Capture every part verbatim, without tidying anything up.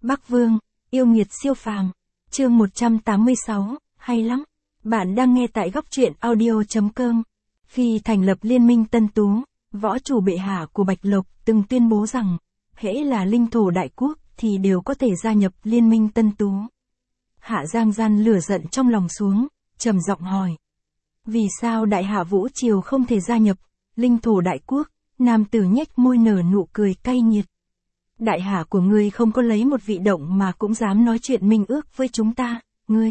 Bắc Vương, yêu nghiệt siêu phàm. Chương một trăm tám mươi sáu, hay lắm. Bạn đang nghe tại góc truyện audio chấm com. Khi thành lập Liên minh Tân Tú, võ chủ bệ hạ của Bạch Lộc từng tuyên bố rằng, hễ là linh thổ đại quốc thì đều có thể gia nhập Liên minh Tân Tú. Hạ Giang gian lửa giận trong lòng xuống, trầm giọng hỏi. Vì sao Đại Hạ Vũ Triều không thể gia nhập linh thổ đại quốc? Nam tử nhếch môi nở nụ cười cay nghiệt. Đại hạ của ngươi không có lấy một vị động mà cũng dám nói chuyện minh ước với chúng ta, ngươi.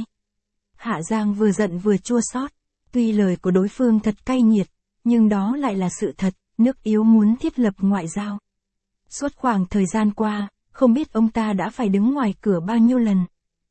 Hạ Giang vừa giận vừa chua xót. Tuy lời của đối phương thật cay nghiệt, nhưng đó lại là sự thật, nước yếu muốn thiết lập ngoại giao. Suốt khoảng thời gian qua, không biết ông ta đã phải đứng ngoài cửa bao nhiêu lần.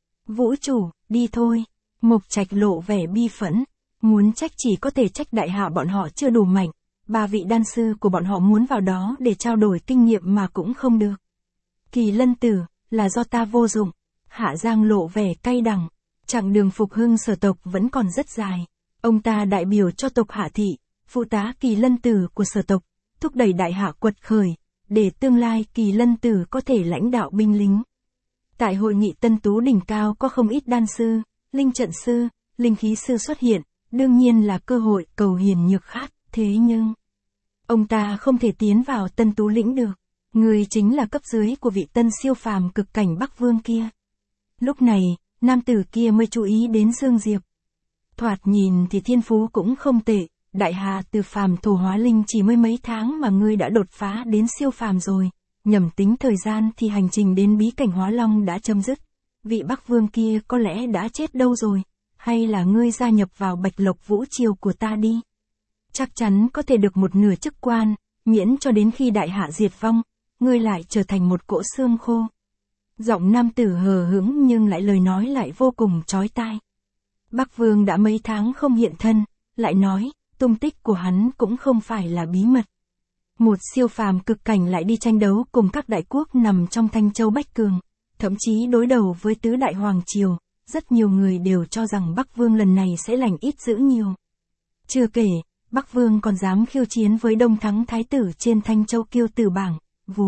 Vũ chủ, đi thôi. Mộc Trạch lộ vẻ bi phẫn, muốn trách chỉ có thể trách đại hạ bọn họ chưa đủ mạnh. Ba vị đan sư của bọn họ muốn vào đó để trao đổi kinh nghiệm mà cũng không được. Kỳ Lân Tử, là do ta vô dụng. Hạ Giang lộ vẻ cay đắng. Chặng đường phục hưng sở tộc vẫn còn rất dài. Ông ta đại biểu cho tộc Hạ Thị, phụ tá Kỳ Lân Tử của sở tộc, thúc đẩy đại hạ quật khởi, để tương lai Kỳ Lân Tử có thể lãnh đạo binh lính. Tại hội nghị Tân Tú đỉnh cao có không ít đan sư, linh trận sư, linh khí sư xuất hiện, đương nhiên là cơ hội cầu hiền nhược khát. Thế nhưng, ông ta không thể tiến vào Tân Tú lĩnh được. Người chính là cấp dưới của vị tân siêu phàm cực cảnh Bắc Vương kia. Lúc này, nam tử kia mới chú ý đến Dương Diệp. Thoạt nhìn thì thiên phú cũng không tệ, đại hà từ phàm thổ hóa linh chỉ mới mấy tháng mà ngươi đã đột phá đến siêu phàm rồi. Nhầm tính thời gian thì hành trình đến bí cảnh hóa long đã chấm dứt. Vị Bắc Vương kia có lẽ đã chết đâu rồi, hay là ngươi gia nhập vào Bạch Lộc Vũ Triều của ta đi. Chắc chắn có thể được một nửa chức quan, miễn cho đến khi đại hạ diệt vong, ngươi lại trở thành một cỗ xương khô. Giọng nam tử hờ hững nhưng lại lời nói lại vô cùng chói tai. Bắc Vương đã mấy tháng không hiện thân, lại nói, tung tích của hắn cũng không phải là bí mật. Một siêu phàm cực cảnh lại đi tranh đấu cùng các đại quốc nằm trong Thanh Châu Bách Cường, thậm chí đối đầu với tứ đại hoàng triều, rất nhiều người đều cho rằng Bắc Vương lần này sẽ lành ít dữ nhiều. Chưa kể, Bắc Vương còn dám khiêu chiến với Đông Thắng Thái tử trên Thanh Châu Kiêu Tử bảng, vù.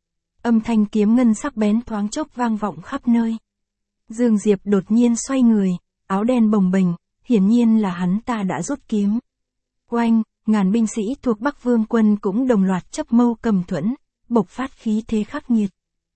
Âm thanh kiếm ngân sắc bén thoáng chốc vang vọng khắp nơi. Dương Diệp đột nhiên xoay người, áo đen bồng bềnh, hiển nhiên là hắn ta đã rút kiếm. Oanh, ngàn binh sĩ thuộc Bắc Vương quân cũng đồng loạt chấp mâu cầm thuẫn, bộc phát khí thế khắc nghiệt.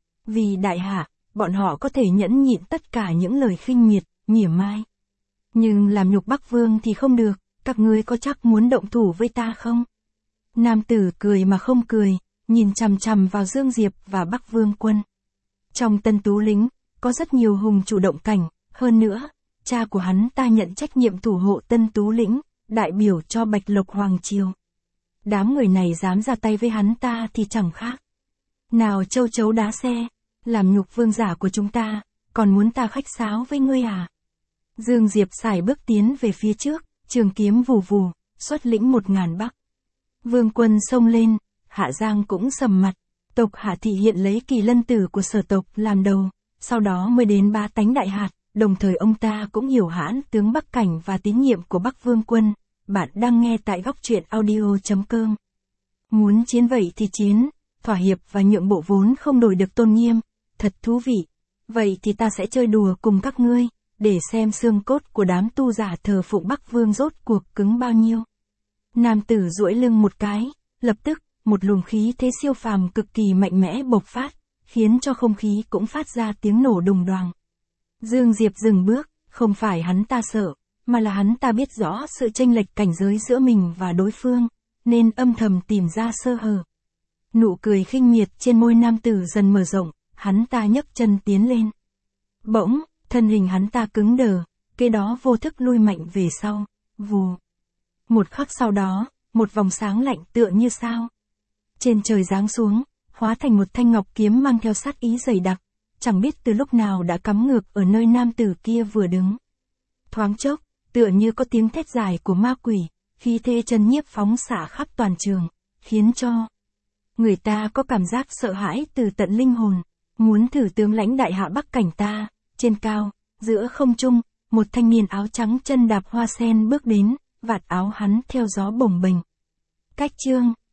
Vì đại hạ, bọn họ có thể nhẫn nhịn tất cả những lời khinh miệt, mỉa mai. Nhưng làm nhục Bắc Vương thì không được. Các ngươi có chắc muốn động thủ với ta không? Nam tử cười mà không cười, nhìn chằm chằm vào Dương Diệp và Bắc Vương quân. Trong Tân Tú lĩnh, có rất nhiều hùng chủ động cảnh, hơn nữa, cha của hắn ta nhận trách nhiệm thủ hộ Tân Tú lĩnh, đại biểu cho Bạch Lộc Hoàng Triều. Đám người này dám ra tay với hắn ta thì chẳng khác. Nào châu chấu đá xe, làm nhục vương giả của chúng ta, còn muốn ta khách sáo với ngươi à? Dương Diệp sải bước tiến về phía trước. Trường kiếm vù vù, xuất lĩnh một ngàn bắc. Vương quân xông lên, Hạ Giang cũng sầm mặt. Tộc Hạ Thị hiện lấy Kỳ Lân Tử của sở tộc làm đầu, sau đó mới đến Bá Tánh Đại Hạt, đồng thời ông ta cũng hiểu hãn tướng Bắc Cảnh và tín nhiệm của Bắc Vương quân. Bạn đang nghe tại góc truyện audio chấm com. Muốn chiến vậy thì chiến, thỏa hiệp và nhượng bộ vốn không đổi được tôn nghiêm, thật thú vị. Vậy thì ta sẽ chơi đùa cùng các ngươi, để xem xương cốt của đám tu giả thờ phụng Bắc Vương rốt cuộc cứng bao nhiêu. Nam tử duỗi lưng một cái, lập tức, một luồng khí thế siêu phàm cực kỳ mạnh mẽ bộc phát, khiến cho không khí cũng phát ra tiếng nổ đùng đoàng. Dương Diệp dừng bước, không phải hắn ta sợ, mà là hắn ta biết rõ sự chênh lệch cảnh giới giữa mình và đối phương, nên âm thầm tìm ra sơ hở. Nụ cười khinh miệt trên môi nam tử dần mở rộng, hắn ta nhấc chân tiến lên. Bỗng, thân hình hắn ta cứng đờ, kế đó vô thức lui mạnh về sau, vù. Một khắc sau đó, một vòng sáng lạnh tựa như sao trên trời giáng xuống, hóa thành một thanh ngọc kiếm mang theo sát ý dày đặc, chẳng biết từ lúc nào đã cắm ngược ở nơi nam tử kia vừa đứng. Thoáng chốc, tựa như có tiếng thét dài của ma quỷ, khí thế chân nhiếp phóng xạ khắp toàn trường, khiến cho người ta có cảm giác sợ hãi từ tận linh hồn, muốn thử tướng lãnh đại hạ Bắc Cảnh ta. Trên cao, giữa không trung, một thanh niên áo trắng chân đạp hoa sen bước đến, vạt áo hắn theo gió bồng bềnh. Cách chương